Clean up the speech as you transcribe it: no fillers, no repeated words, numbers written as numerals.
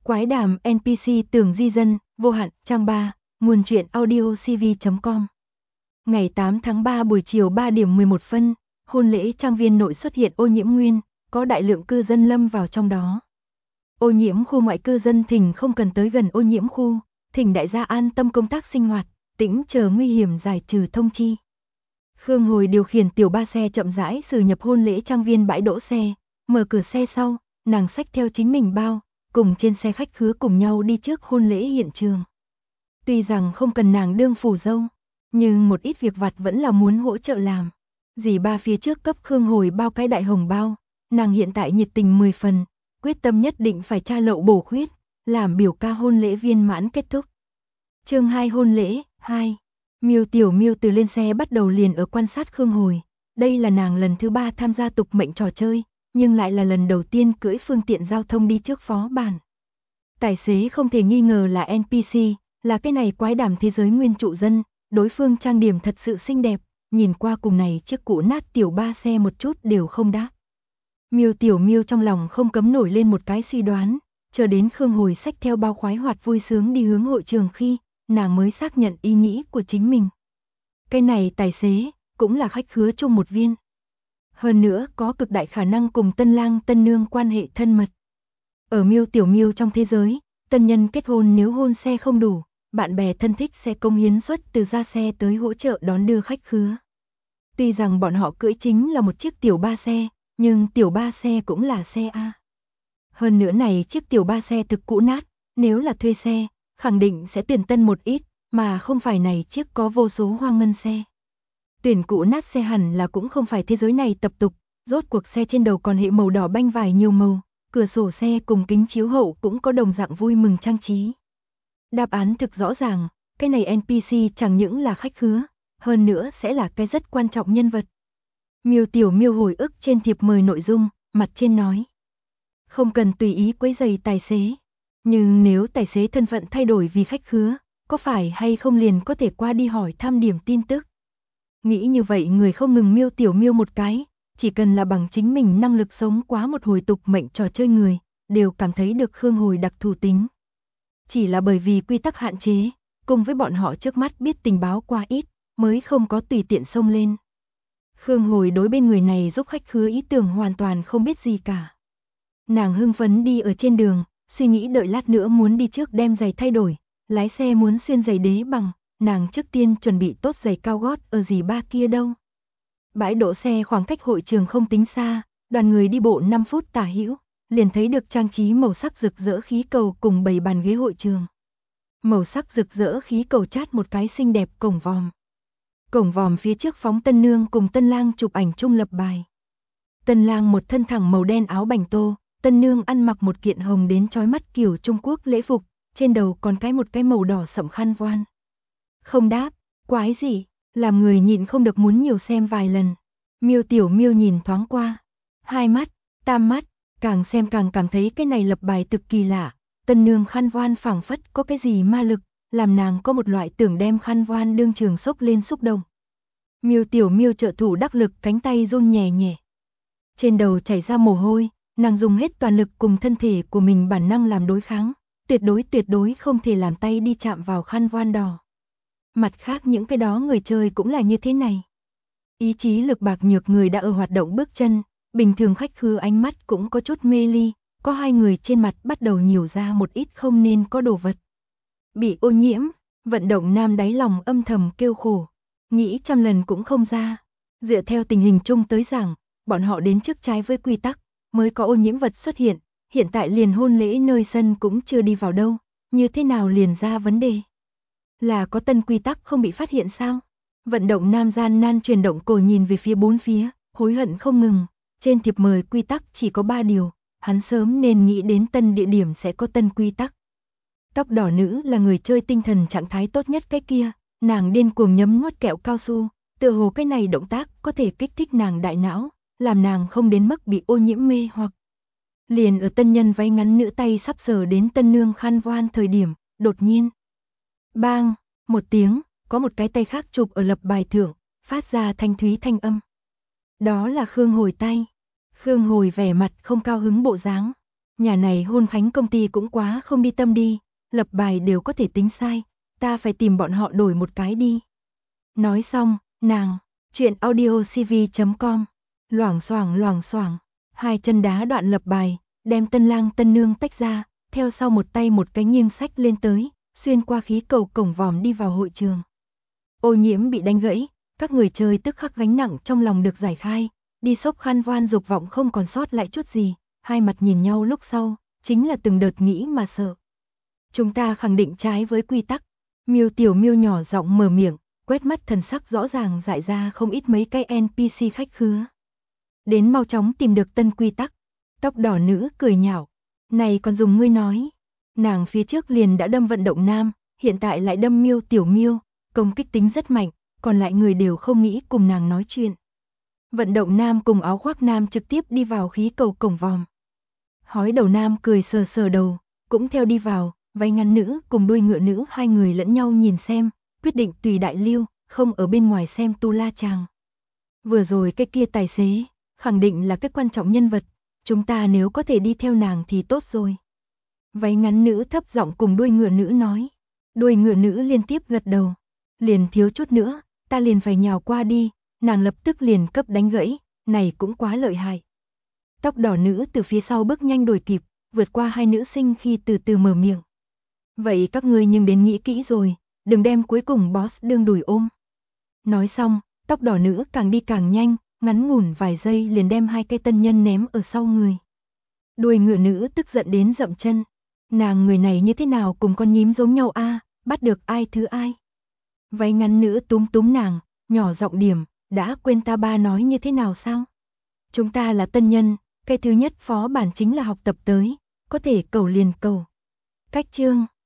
Quái đàm NPC tưởng di dân, vô hạn, trang 3, nguồn truyện audiocv.com. Ngày 8 tháng 3 buổi chiều 3 điểm 11 phân, hôn lễ trang viên nội xuất hiện ô nhiễm nguyên, có đại lượng cư dân lâm vào trong đó. Ô nhiễm khu ngoại cư dân thỉnh không cần tới gần ô nhiễm khu, thỉnh đại gia an tâm công tác sinh hoạt, tĩnh chờ nguy hiểm giải trừ thông chi. Khương Hồi điều khiển tiểu ba xe chậm rãi xử nhập hôn lễ trang viên bãi đỗ xe, mở cửa xe sau, nàng xách theo chính mình bao, cùng trên xe khách khứa cùng nhau đi trước hôn lễ hiện trường. Tuy rằng không cần nàng đương phù dâu, nhưng một ít việc vặt vẫn là muốn hỗ trợ làm. Dì ba phía trước cấp Khương Hồi bao cái đại hồng bao, nàng hiện tại nhiệt tình 10 phần, quyết tâm nhất định phải tra lậu bổ khuyết, làm biểu ca hôn lễ viên mãn kết thúc. Chương 2 hôn lễ 2. Miêu Tiểu Miêu từ lên xe bắt đầu liền ở quan sát Khương Hồi, đây là nàng lần thứ 3 tham gia tục mệnh trò chơi, nhưng lại là lần đầu tiên cưỡi phương tiện giao thông đi trước phó bản. Tài xế không thể nghi ngờ là NPC, là cái này quái đàm thế giới nguyên trụ dân, đối phương trang điểm thật sự xinh đẹp, nhìn qua cùng này chiếc cũ nát tiểu ba xe một chút đều không đáp. Miêu Tiểu Miêu trong lòng không cấm nổi lên một cái suy đoán, chờ đến Khương Hồi xách theo bao khoái hoạt vui sướng đi hướng hội trường khi, nàng mới xác nhận ý nghĩ của chính mình. Cái này tài xế, cũng là khách khứa chung một viên. Hơn nữa có cực đại khả năng cùng tân lang tân nương quan hệ thân mật. Ở Miêu Tiểu Miêu trong thế giới, tân nhân kết hôn nếu hôn xe không đủ, bạn bè thân thích sẽ công hiến suất từ ra xe tới hỗ trợ đón đưa khách khứa. Tuy rằng bọn họ cưỡi chính là một chiếc tiểu ba xe, nhưng tiểu ba xe cũng là xe A. Hơn nữa này chiếc tiểu ba xe thực cũ nát, nếu là thuê xe, khẳng định sẽ tuyển tân một ít, mà không phải này chiếc có vô số hoang ngân xe. Tuyển cũ nát xe hẳn là cũng không phải thế giới này tập tục, rốt cuộc xe trên đầu còn hệ màu đỏ banh vải nhiều màu, cửa sổ xe cùng kính chiếu hậu cũng có đồng dạng vui mừng trang trí. Đáp án thực rõ ràng, cái này NPC chẳng những là khách khứa, hơn nữa sẽ là cái rất quan trọng nhân vật. Miêu Tiểu Miêu hồi ức trên thiệp mời nội dung, mặt trên nói. Không cần tùy ý quấy rầy tài xế, nhưng nếu tài xế thân phận thay đổi vì khách khứa, có phải hay không liền có thể qua đi hỏi thăm điểm tin tức. Nghĩ như vậy người không ngừng Miêu Tiểu Miêu một cái, chỉ cần là bằng chính mình năng lực sống quá một hồi tục mệnh trò chơi người, đều cảm thấy được Khương Hồi đặc thù tính. Chỉ là bởi vì quy tắc hạn chế, cùng với bọn họ trước mắt biết tình báo quá ít, mới không có tùy tiện xông lên. Khương Hồi đối bên người này giúp khách khứa ý tưởng hoàn toàn không biết gì cả. Nàng hưng phấn đi ở trên đường, suy nghĩ đợi lát nữa muốn đi trước đem giày thay đổi, lái xe muốn xuyên giày đế bằng, nàng trước tiên chuẩn bị tốt giày cao gót ở dì ba kia đâu. Bãi đỗ xe khoảng cách hội trường không tính xa, đoàn người đi bộ 5 phút tả hữu, liền thấy được trang trí màu sắc rực rỡ khí cầu cùng 7 bàn ghế hội trường. Màu sắc rực rỡ khí cầu chát một cái xinh đẹp cổng vòm. Cổng vòm phía trước phóng tân nương cùng tân lang chụp ảnh chung lập bài. Tân lang một thân thẳng màu đen áo bành tô, tân nương ăn mặc một kiện hồng đến chói mắt kiểu Trung Quốc lễ phục, trên đầu còn một cái màu đỏ sẫm khăn voan. Không đáp, quái gì, làm người nhịn không được muốn nhiều xem vài lần. Miêu Tiểu Miêu nhìn thoáng qua, 2 mắt, tam mắt, càng xem càng cảm thấy cái này lập bài thực kỳ lạ. Tân nương khăn voan phảng phất có cái gì ma lực, làm nàng có một loại tưởng đem khăn voan đương trường sốc lên xúc động. Miêu Tiểu Miêu trợ thủ đắc lực cánh tay run nhẹ nhẹ. Trên đầu chảy ra mồ hôi, nàng dùng hết toàn lực cùng thân thể của mình bản năng làm đối kháng, tuyệt đối không thể làm tay đi chạm vào khăn voan đỏ. Mặt khác những cái đó người chơi cũng là như thế này. Ý chí lực bạc nhược người đã ở hoạt động bước chân, bình thường khách khứa ánh mắt cũng có chút mê ly, có 2 người trên mặt bắt đầu nhiều ra một ít không nên có đồ vật. Bị ô nhiễm, vận động nam đáy lòng âm thầm kêu khổ, nghĩ trăm lần cũng không ra. Dựa theo tình hình chung tới rằng, bọn họ đến trước trái với quy tắc, mới có ô nhiễm vật xuất hiện tại liền hôn lễ nơi sân cũng chưa đi vào đâu, như thế nào liền ra vấn đề? Là có tân quy tắc không bị phát hiện sao? Vận động nam gian nan chuyển động cổ nhìn về phía bốn phía, hối hận không ngừng, trên thiệp mời quy tắc chỉ có 3 điều, hắn sớm nên nghĩ đến tân địa điểm sẽ có tân quy tắc. Tóc đỏ nữ là người chơi tinh thần trạng thái tốt nhất cái kia, nàng điên cuồng nhấm nuốt kẹo cao su, tựa hồ cái này động tác có thể kích thích nàng đại não, làm nàng không đến mức bị ô nhiễm mê hoặc. Liền ở tân nhân váy ngắn nữ tay sắp sờ đến tân nương khăn voan thời điểm, đột nhiên. Bang, một tiếng, có một cái tay khác chụp ở lập bài thượng, phát ra thanh thúy thanh âm. Đó là Khương Hồi tay. Khương Hồi vẻ mặt không cao hứng bộ dáng. Nhà này hôn khánh công ty cũng quá không đi tâm đi, lập bài đều có thể tính sai, ta phải tìm bọn họ đổi một cái đi. Nói xong, nàng, chuyện audiocv.com, loảng xoảng, hai chân đá đoạn lập bài, đem tân lang tân nương tách ra, theo sau một tay một cái nghiêng sách lên tới, xuyên qua khí cầu cổng vòm đi vào hội trường. Ô Nhiễm bị đánh gãy, các người chơi tức khắc gánh nặng trong lòng được giải khai, đi xốc khăn voan dục vọng không còn sót lại chút gì, hai mặt nhìn nhau lúc sau, chính là từng đợt nghĩ mà sợ. Chúng ta khẳng định trái với quy tắc, Miêu Tiểu Miêu nhỏ giọng mở miệng, quét mắt thần sắc rõ ràng dại ra không ít mấy cái NPC khách khứa. Đến mau chóng tìm được tân quy tắc. Tóc đỏ nữ cười nhạo, này còn dùng ngươi nói. Nàng phía trước liền đã đâm vận động nam, hiện tại lại đâm Miêu Tiểu Miêu, công kích tính rất mạnh, còn lại người đều không nghĩ cùng nàng nói chuyện. Vận động nam cùng áo khoác nam trực tiếp đi vào khí cầu cổng vòm. Hói đầu nam cười sờ sờ đầu, cũng theo đi vào, váy ngắn nữ cùng đuôi ngựa nữ hai người lẫn nhau nhìn xem, quyết định tùy đại lưu, không ở bên ngoài xem tu la chàng. Vừa rồi cái kia tài xế, khẳng định là cái quan trọng nhân vật, chúng ta nếu có thể đi theo nàng thì tốt rồi. Váy ngắn nữ thấp giọng cùng đuôi ngựa nữ nói, đuôi ngựa nữ liên tiếp gật đầu, liền thiếu chút nữa, ta liền phải nhào qua đi, nàng lập tức liền cấp đánh gãy, này cũng quá lợi hại. Tóc đỏ nữ từ phía sau bước nhanh đuổi kịp, vượt qua hai nữ sinh khi từ từ mở miệng. Vậy các ngươi nhưng đến nghĩ kỹ rồi, đừng đem cuối cùng boss đương đùi ôm. Nói xong, tóc đỏ nữ càng đi càng nhanh, ngắn ngủn vài giây liền đem hai cây tân nhân ném ở sau người. Đuôi ngựa nữ tức giận đến dậm chân. Nàng người này như thế nào cùng con nhím giống nhau a, bắt được ai thứ ai. Váy ngắn nữ túm túm nàng, nhỏ giọng điểm, đã quên ta ba nói như thế nào sao? Chúng ta là tân nhân, cái thứ nhất phó bản chính là học tập tới, có thể cầu liền cầu. Cách chương